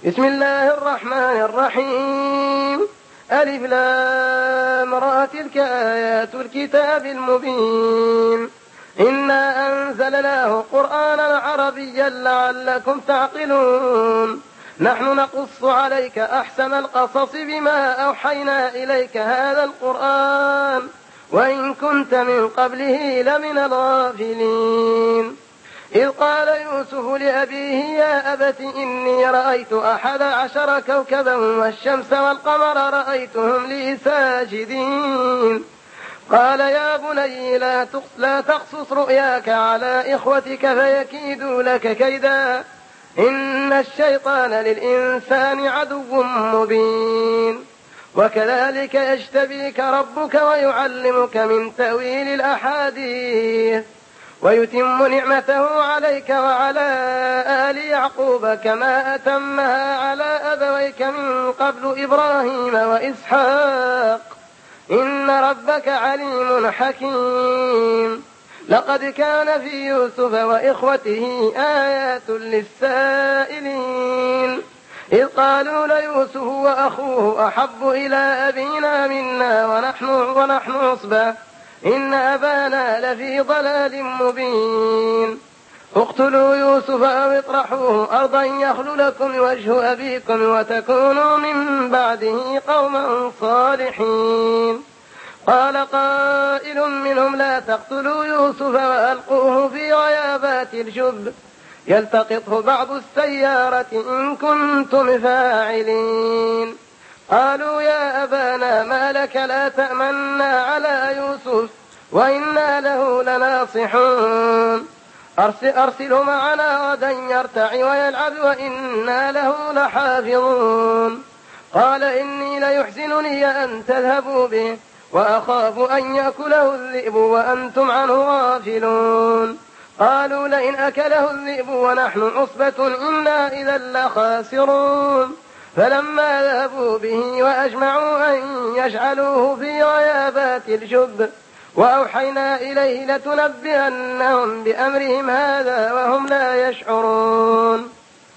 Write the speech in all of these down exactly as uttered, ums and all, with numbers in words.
بسم الله الرحمن الرحيم. ألف لام را تلك آيات الكتاب المبين إنا أنزلناه قرآنا عربيا لعلكم تعقلون. نحن نقص عليك أحسن القصص بما أوحينا إليك هذا القرآن وإن كنت من قبله لمن الغافلين. إذ قال يوسف لأبيه يا أبت إني رأيت أحد عشر كوكبا والشمس والقمر رأيتهم لي ساجدين. قال يا بني لا تقصص رؤياك على إخوتك فيكيدوا لك كيدا إن الشيطان للإنسان عدو مبين. وكذلك يجتبيك ربك ويعلمك من تأويل الأحاديث ويتم نعمته عليك وعلى آل يعقوب كما أتمها على أبويك من قبل إبراهيم وإسحاق إن ربك عليم حكيم. لقد كان في يوسف وإخوته آيات للسائلين إذ قالوا ليوسف وأخوه أحب إلى أبينا منا ونحن, ونحن عصبة إن أبانا لفي ضلال مبين. اقتلوا يوسف أو اطرحوه أرضا يخل لكم وجه أبيكم وتكونوا من بعده قوما صالحين. قال قائل منهم لا تقتلوا يوسف وألقوه في غيابات الجب يلتقطه بعض السيارة إن كنتم فاعلين. قالوا يا أبانا ما لك لا تأمنا على يوسف وإنا له لناصحون أرسل أرسله معنا غدا يرتع ويلعب وإنا له لحافظون. قال إني ليحزنني أن تذهبوا به وأخاف أن يأكله الذئب وأنتم عنه غافلون. قالوا لئن أكله الذئب ونحن عصبة إنا إذا لخاسرون. فلما ذهبوا به وأجمعوا أن يجعلوه في غيابات الجب وأوحينا إليه لتنبئنهم بأمرهم هذا وهم لا يشعرون.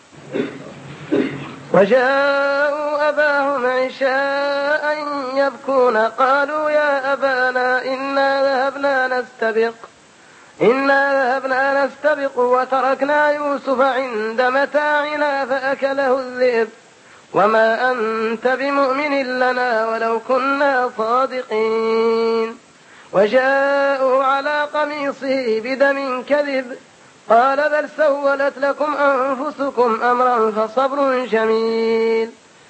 وجاءوا أباهم عشاء يبكون قالوا يا أبانا إنا ذهبنا نستبق إنا ذهبنا نستبق وتركنا يوسف عند متاعنا فأكله الذئب وما أنت بمؤمن لنا ولو كنا صادقين. وجاءوا على قميصه بدم كذب قال بل سولت لكم أنفسكم أمرا فصبر جميل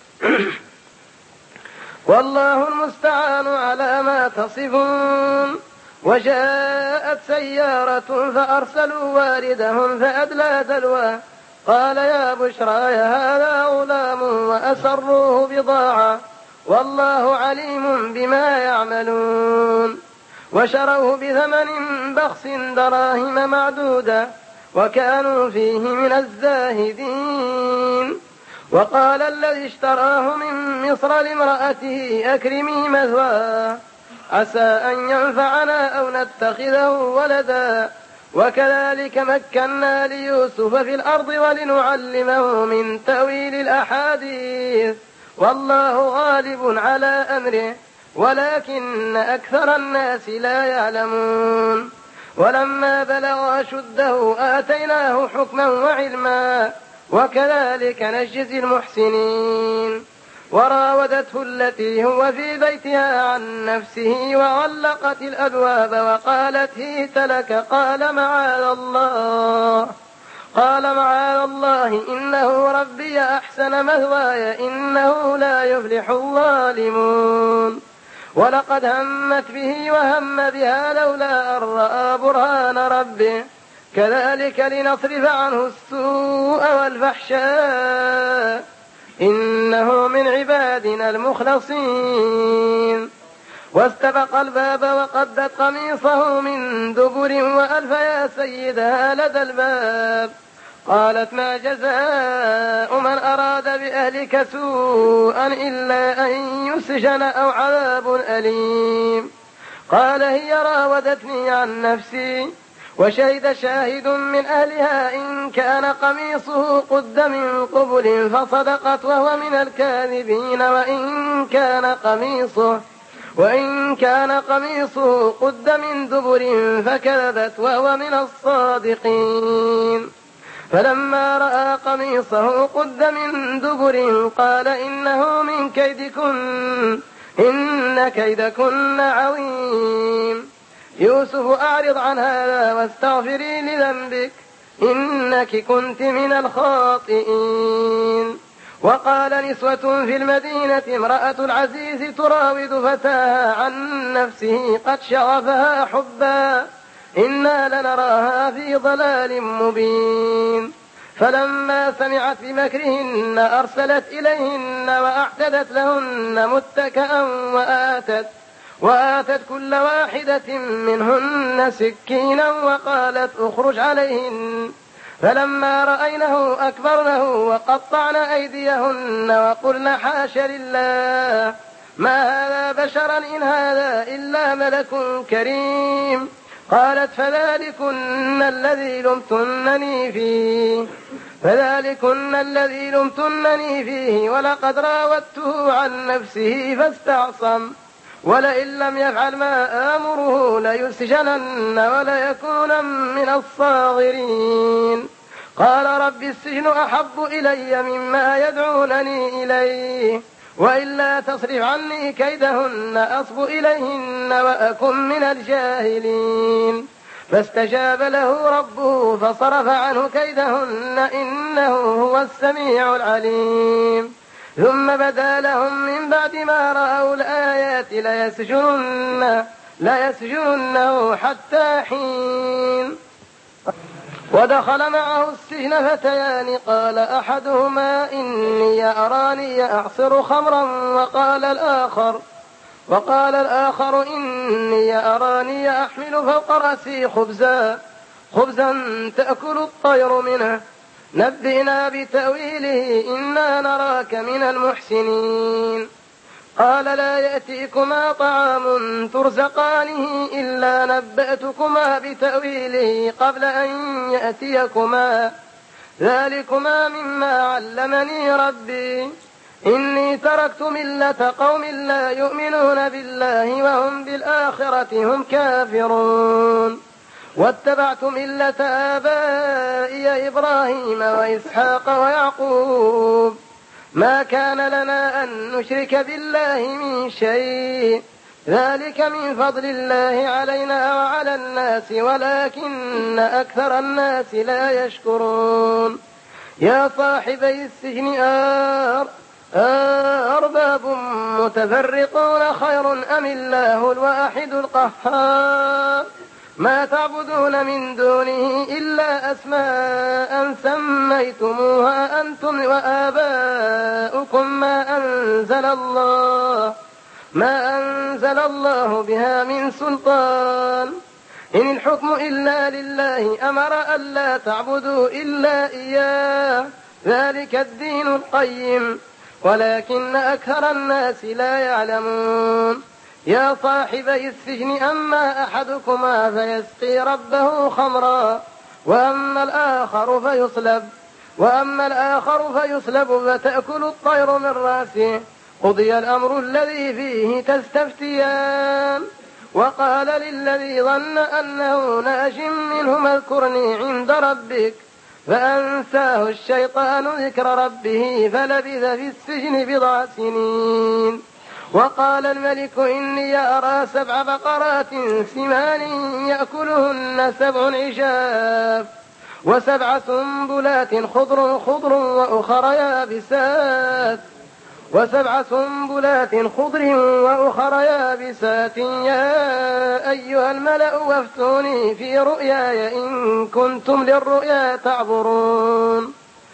والله المستعان على ما تصفون. وجاءت سيارة فأرسلوا واردهم فأدلى دلوه قال يا بشرى هذا غلام وأسروه بضاعة والله عليم بما يعملون. وشروه بثمن بخس دراهم معدودة وكانوا فيه من الزاهدين. وقال الذي اشتراه من مصر لامرأته أكرمي مثواه عسى أن ينفعنا أو نتخذه ولدا وكذلك مكنا ليوسف في الأرض ولنعلمه من تأويل الأحاديث والله غالب على أمره ولكن أكثر الناس لا يعلمون. ولما بلغ أشده آتيناه حكما وعلما وكذلك نجزي المحسنين. وراودته التي هو في بيتها عن نفسه وغلقت الأبواب وقالت هيت لك قال معاذ الله قال معاذ الله إنه ربي أحسن مثواي إنه لا يفلح الظالمون. ولقد همت به وهم بها لولا أن رأى برهان ربه كذلك لنصرف عنه السوء والفحشاء إنه من عبادنا المخلصين. واستبق الباب وقدت قميصه من دبر وألف يا سيدها لدى الباب قالت ما جزاء من أراد بأهلك سوءا إلا أن يسجن أو عذاب أليم. قال هي راودتني عن نفسي وشهد شاهد من أهلها إن كان قميصه قد من قبل فصدقت وهو من الكاذبين وإن كان قميصه وإن كان قميصه قد من دبر فكذبت وهو من الصادقين. فلما رأى قميصه قد من دبر قال إنه من كيدكن إن كيدكن عظيم. يوسف أعرض عن هذا واستغفري لذنبك إنك كنت من الخاطئين. وقال نسوة في المدينة امرأة العزيز تراود فتاها عن نفسه قد شغفها حبا إنا لنراها في ضلال مبين. فلما سمعت بمكرهن أرسلت إليهن وأعتدت لهن متكئا وآتت وآتت كل واحدة منهن سكينا وقالت اخرج عليهن. فلما رأينه أكبرنه وقطعن أيديهن وقلن حاش لله ما هذا بشرا إن هذا إلا ملك كريم. قالت فذلكن الذي لمتنني فيه فذلكن الذي لمتنني فيه ولقد راودته عن نفسه فاستعصم ولئن لم يفعل ما آمره ليسجنن وليكون من الصاغرين. قال رب السجن أحب إلي مما يدعونني إليه وإلا تصرف عني كيدهن أصب إليهن وأكن من الجاهلين. فاستجاب له ربه فصرف عنه كيدهن إنه هو السميع العليم. ثم بدا لهم من بعد ما رأوا الآيات ليسجننه ليسجننه حتى حين. ودخل معه السجن فتيان قال أحدهما إني أراني أعصر خمرا وقال الآخر وقال الآخر إني أراني أحمل فوق رأسي خبزا خبزا تأكل الطير منه نبئنا بتأويله إنا نراك من المحسنين. قال لا يأتيكما طعام ترزقانه إلا نبأتكما بتأويله قبل أن يأتيكما ذلكما مما علمني ربي إني تركت ملة قوم لا يؤمنون بالله وهم بالآخرة هم كافرون واتبعت ملة آبائي إبراهيم وإسحاق ويعقوب ما كان لنا أن نشرك بالله من شيء ذلك من فضل الله علينا وعلى الناس ولكن أكثر الناس لا يشكرون. يا صاحبي السجن أر أرباب متفرقون خير أم الله الواحد القهار ما تعبدون من دونه إلا أسماء سميتموها أنتم وآباؤكم ما أنزل الله ما أنزل الله بها من سلطان إن الحكم إلا لله أمر ألا تعبدوا إلا إياه ذلك الدين القيم ولكن أكثر الناس لا يعلمون. يا صاحبي السجن أما أحدكما فيسقي ربه خمرا وأما الآخر فيصلب وأما الآخر فيصلب فتأكل الطير من رأسه قضي الأمر الذي فيه تستفتيان. وقال للذي ظن أنه ناج منهما اذكرني عند ربك فأنساه الشيطان ذكر ربه فلبث في السجن بضع سنين. وقال الملك إني أرى سبع بقرات سمان يأكلهن سبع عجاف وسبع سنبلات خضر خضر وأخر يابسات وسبع سنبلات خضر وأخر يابسات يا أيها الملأ وافتوني في رؤياي إن كنتم للرؤيا تعبرون.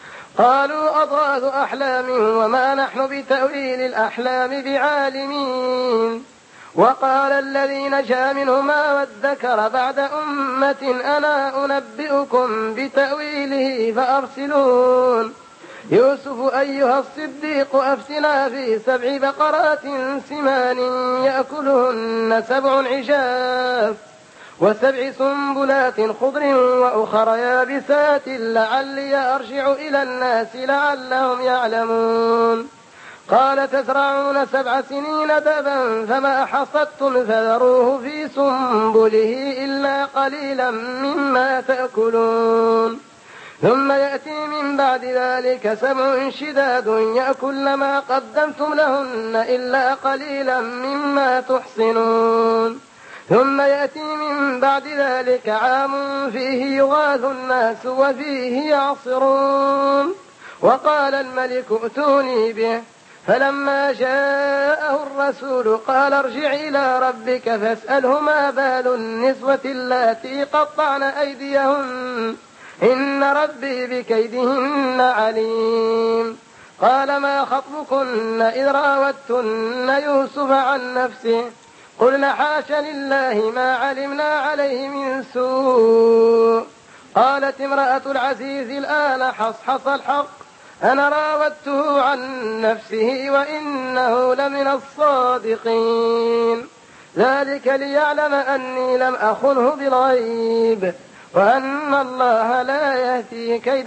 قالوا أضغاث أحلام وما نحن بتأويل الأحلام بعالمين. وقال الذي نجا منهما وادكر بعد أمة أنا أنبئكم بتأويله فأرسلون. يوسف أيها الصديق أفتنا في سبع بقرات سمان يأكلهن سبع عجاف وسبع سنبلات خضر وأخر يابسات لعلي أرجع إلى الناس لعلهم يعلمون قال تزرعون سبع سنين دبا فما حصدتم فذروه في سنبله إلا قليلا مما تأكلون ثم يأتي من بعد ذلك سبع شداد يأكل ما قدمتم لهن إلا قليلا مما تحصنون ثم يأتي من بعد ذلك عام فيه يغاث الناس وفيه يعصرون وقال الملك ائتوني به فلما جاءه الرسول قال ارجع إلى ربك فاسأله ما بال النسوة اللاتي قطعن أيديهن إن ربي بكيدهن عليم قال ما خطبكن إذ راوتن يوسف عن نفسه قلن حاش لله ما علمنا عليه من سوء قالت امرأة العزيز الآن حصحص الحق أنا راودته عن نفسه وإنه لمن الصادقين ذلك ليعلم أني لم أخنه بالغيب وأن الله لا يهدي كيد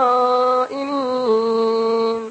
الخائنين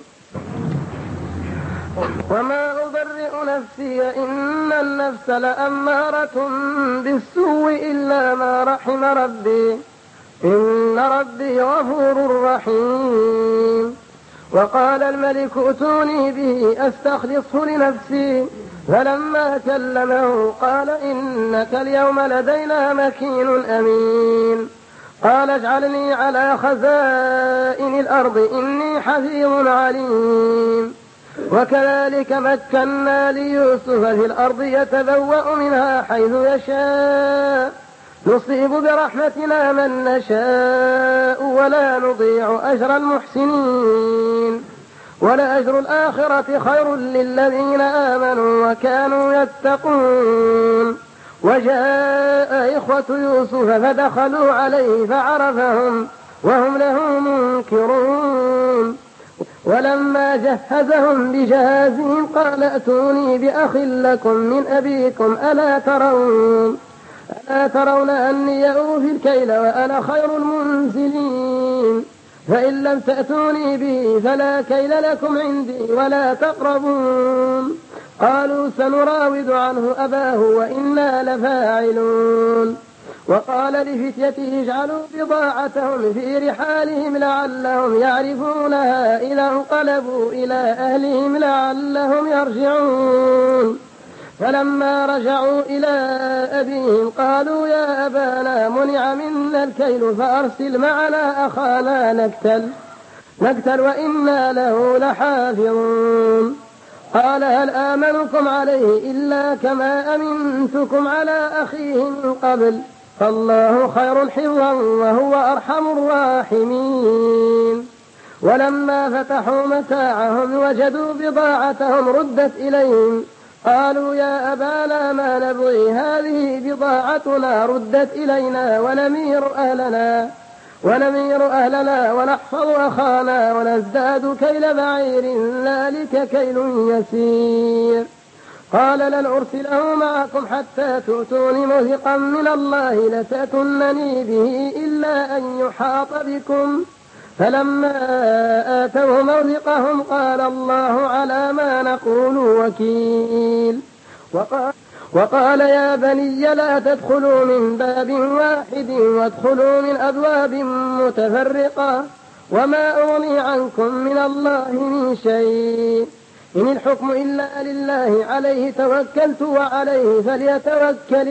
وما أبرئ نفسي إن النفس لأمارة بالسوء إلا ما رحم ربي إن ربي غفور رحيم وقال الملك ائتوني به أستخلصه لنفسي فلما كلمه قال إنك اليوم لدينا مكين أمين قال اجعلني على خزائن الأرض إني حفيظ عليم وكذلك مكنا ليوسف في الأرض يتبوأ منها حيث يشاء نصيب برحمتنا من نشاء ولا نضيع أجر المحسنين ولأجر الآخرة خير للذين آمنوا وكانوا يتقون وجاء إخوة يوسف فدخلوا عليه فعرفهم وهم له منكرون ولما جهزهم بجهازهم قال ائتوني بأخ لكم من أبيكم ألا ترون ألا ترون أني أوفي الكيل وأنا خير المنزلين فإن لم تأتوني به فلا كيل لكم عندي ولا تقربون قالوا سنراود عنه أباه وإنا لفاعلون وقال لفتيته اجعلوا بضاعتهم في رحالهم لعلهم يعرفونها إذا انقلبوا إلى أهلهم لعلهم يرجعون فلما رجعوا إلى أبيهم قالوا يا أبانا منع منا الكيل فأرسل معنا أخانا نكتل نكتل وإنا له لحافظون قال هل آمنكم عليه إلا كما أمنتكم على أخيه من قبل فالله خير حفظا وهو أرحم الراحمين ولما فتحوا متاعهم وجدوا بضاعتهم ردت إليهم قالوا يا أبانا ما نبغي هذه بضاعتنا ردت إلينا ونمير أهلنا ونمير أهلنا ونحفظ أخانا ونزداد كيل بعير ذلك كيل يسير قال لن أرسله معكم حتى تؤتون موثقا من الله لتأتونني به إلا أن يحاط بكم فلما آتوا موثقهم قال الله على ما نقول وكيل وقال, وقال يا بني لا تدخلوا من باب واحد وادخلوا من أبواب متفرقة وما أغني عنكم من الله من شيء إن الحكم إلا لله عليه توكلت وعليه فليتوكل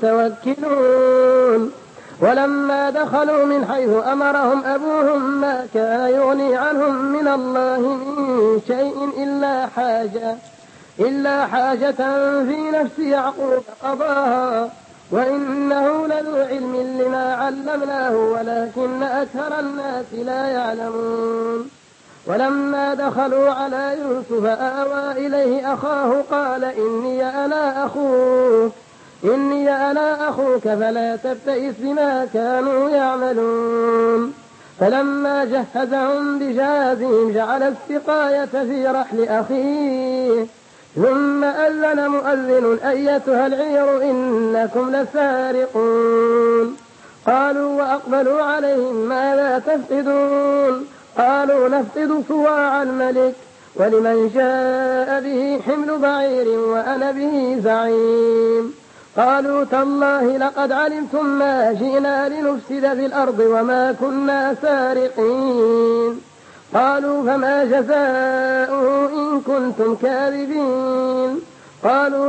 المتوكلون ولما دخلوا من حيث أمرهم أبوهم ما كان يغني عنهم من الله من شيء إلا حاجة إلا حاجة في نفس يعقوب قضاها وإنه لذو علم لما علمناه ولكن أكثر الناس لا يعلمون ولما دخلوا على يوسف آوى إليه أخاه قال إني أنا أخوك إني أنا أخوك فلا تبتئس بما كانوا يعملون فلما جهزهم بجهازهم جعل السقاية في رحل أخيه ثم أذن مؤذن أيتها العير إنكم لسارقون. قالوا وأقبلوا عليهم ماذا تفقدون؟ قالوا نفقد صواع الملك ولمن جاء به حمل بعير وأنا به زعيم. قالوا تالله لقد علمتم ما جئنا لنفسد في الأرض وما كنا سارقين. قالوا فما جزاؤه إن كنتم كاذبين؟ قالوا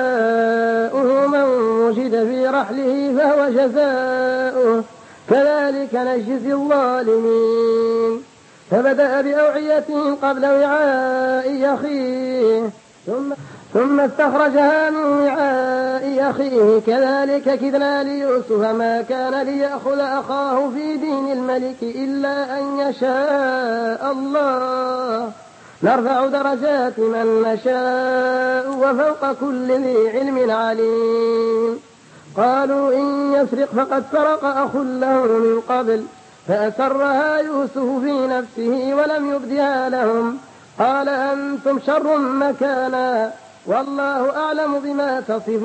جزاؤه من وجد في رحله فهو جزاؤه كذلك نجزي الظالمين. فبدأ بأوعيتهم قبل وعاء أخيه ثم ثم استخرجها من وعاء أخيه كذلك كدنا ليوسف ما كان ليأخذ أخاه في دين الملك إلا أن يشاء الله نرفع درجات من نشاء وفوق كل ذي علم عليم. قالوا إن يسرق فقد سرق أخ له من قبل فأسرها يوسف في نفسه ولم يبدها لهم. قال أنتم شر مكانا والله أعلم بما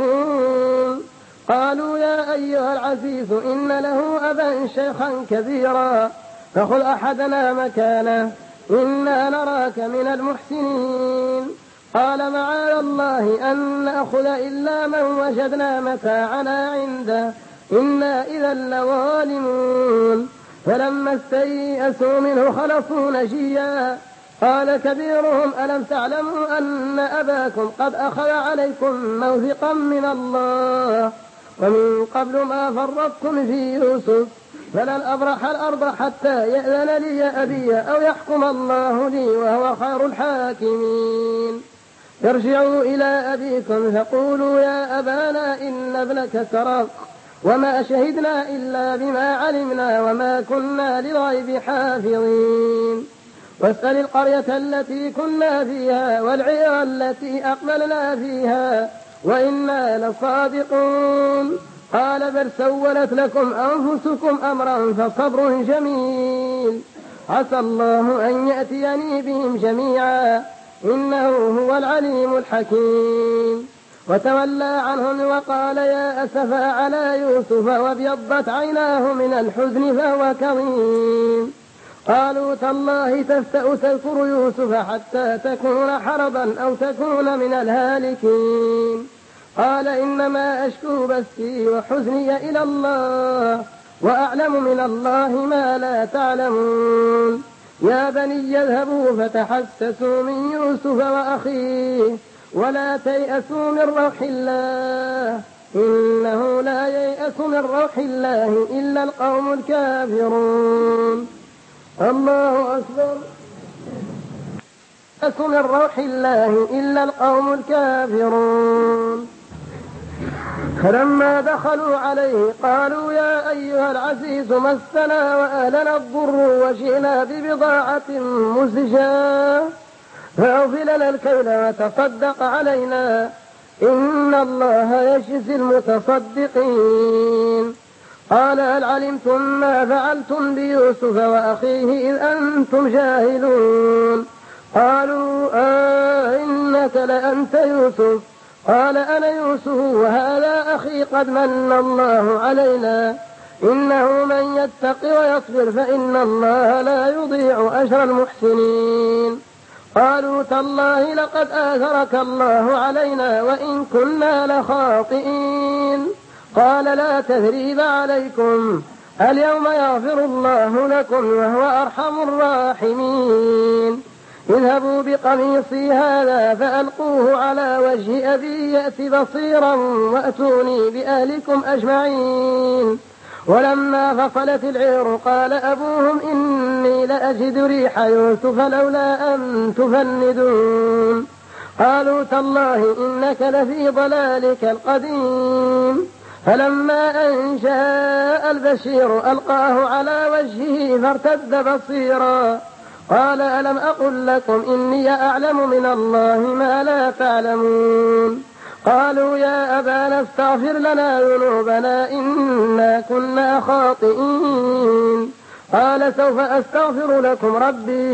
تصفون. قالوا يا أيها العزيز إن له أبا شيخا كبيرا فخذ أحدنا مكانه إنا نراك من المحسنين. قال معاذ الله أن نأخذ إلا من وجدنا متاعنا عنده إنا إذا لظالمون. فلما استيئسوا منه خلصوا نجيا. قال كبيرهم ألم تعلموا أن أباكم قد أخذ عليكم موثقا من الله ومن قبل ما فرطتم في يوسف فلن أبرح الأرض حتى يأذن لي أبي أو يحكم الله لي وهو خير الحاكمين. ارجعوا إلى أبيكم فقولوا يا أبانا إن ابنك سرق وما شهدنا إلا بما علمنا وما كنا للغيب حافظين. واسأل القرية التي كنا فيها والعير التي أقبلنا فيها وإنا لصادقون. قال بل سولت لكم أنفسكم أمرا فصبر جميل عسى الله أن يأتيني بهم جميعا إنه هو العليم الحكيم. وتولى عنهم وقال يا أسفا على يوسف وابيضت عيناه من الحزن فهو كظيم. قالوا تالله تفتأ تذكر يوسف حتى تكون حرضا أو تكون من الهالكين. قال إنما أشكو بثي وحزني إلى الله وأعلم من الله ما لا تعلمون. يا بني اذهبوا فتحسسوا من يوسف وأخيه ولا تيأسوا من روح الله إنه لا ييأس من روح الله إلا القوم الكافرون. الله أكبر. ييأس من روح الله إلا القوم الكافرون. فلما دخلوا عليه قالوا يا أيها العزيز مسنا وأهلنا الضر وجئنا ببضاعة مزجاة فأوفي لنا الكيل وتصدق علينا إن الله يجزي المتصدقين. قال هل علمتم ما فعلتم بيوسف وأخيه إذ أنتم جاهلون؟ قالوا آه إنك لأنت يوسف. قال أنا يوسف وهذا أخي قد من الله علينا إنه من يتق ويصبر فإن الله لا يضيع أجر المحسنين. قالوا تالله لقد آثرك الله علينا وإن كنا لخاطئين. قال لا تثريب عليكم اليوم يغفر الله لكم وهو أرحم الراحمين. اذهبوا بقميصي هذا فألقوه على وجه أبي يأت بصيرا وأتوني بأهلكم أجمعين. ولما فصلت العير قال أبوهم إني لأجد ريح يوسف لولا أن تفندون. قالوا تالله إنك لفي ضلالك القديم. فلما أن جاء البشير ألقاه على وجهه فارتد بصيرا. قال ألم أقل لكم إني أعلم من الله ما لا تعلمون؟ قالوا يا أبانا استغفر لنا ذنوبنا إنا كنا خاطئين. قال سوف أستغفر لكم ربي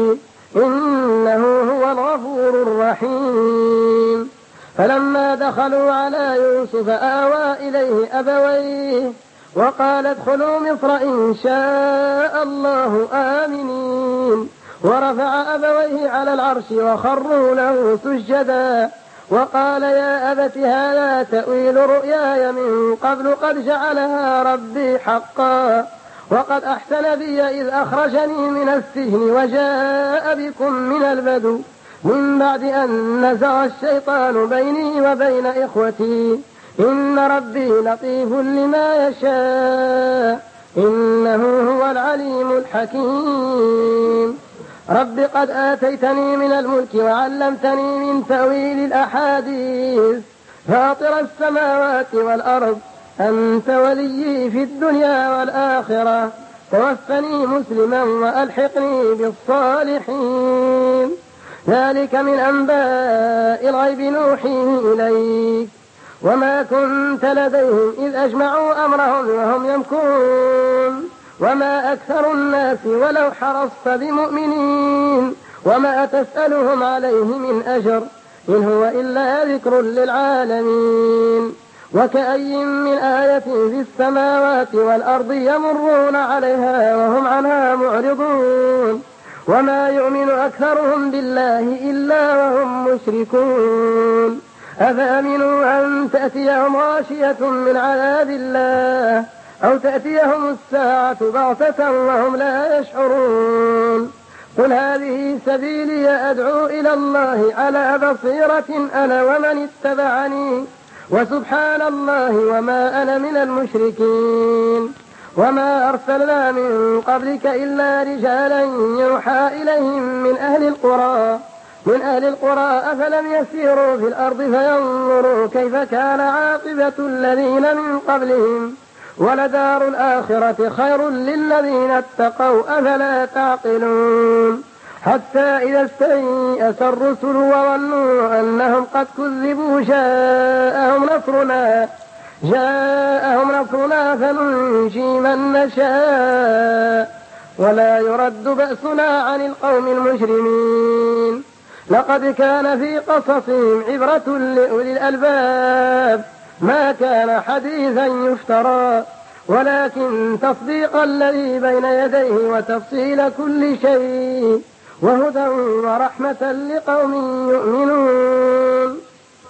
إنه هو الغفور الرحيم. فلما دخلوا على يوسف آوى إليه أبويه وقال ادخلوا مصر إن شاء الله آمنين، ورفع أبويه على العرش وخروا له سجدا وقال يا أبت هذا تأويل رؤياي من قبل قد جعلها ربي حقا، وقد أحسن بي إذ أخرجني من السجن وجاء بكم من البدو من بعد أن نزغ الشيطان بيني وبين إخوتي إن ربي لطيف لما يشاء إنه هو العليم الحكيم. رب قد آتيتني من الملك وعلمتني من تأويل الأحاديث فاطر السماوات والأرض أنت وليي في الدنيا والآخرة توفني مسلما وألحقني بالصالحين. ذلك من أنباء الغيب نوحيه إليك وما كنت لديهم إذ أجمعوا أمرهم وهم يمكرون وما أكثر الناس ولو حرصت بمؤمنين وما تسألهم عليه من أجر إن هو إلا ذكر للعالمين. وكأي من آية في السماوات والأرض يمرون عليها وهم عنها معرضون وما يؤمن أكثرهم بالله إلا وهم مشركون. أفأمنوا أن تأتيهم غاشية من عذاب الله أو تأتيهم الساعة بغتة وهم لا يشعرون. قل هذه سبيلي أدعو إلى الله على بصيرة أنا ومن اتبعني وسبحان الله وما أنا من المشركين. وما أرسلنا من قبلك إلا رجالا يوحى إليهم من أهل القرى من أهل القرى أفلم يسيروا في الأرض فينظروا كيف كان عاقبة الذين من قبلهم ولدار الآخرة خير للذين اتقوا أفلا تعقلون. حتى إذا استيأس الرسل وظنوا أنهم قد كذبوا جاءهم نصرنا جاءهم نصرنا فننجي من نشاء ولا يرد بأسنا عن القوم المجرمين. لقد كان في قصصهم عبرة لأولي الألباب ما كان حديثا يفترى ولكن تصديق الذي بين يديه وتفصيل كل شيء وهدى ورحمة لقوم يؤمنون.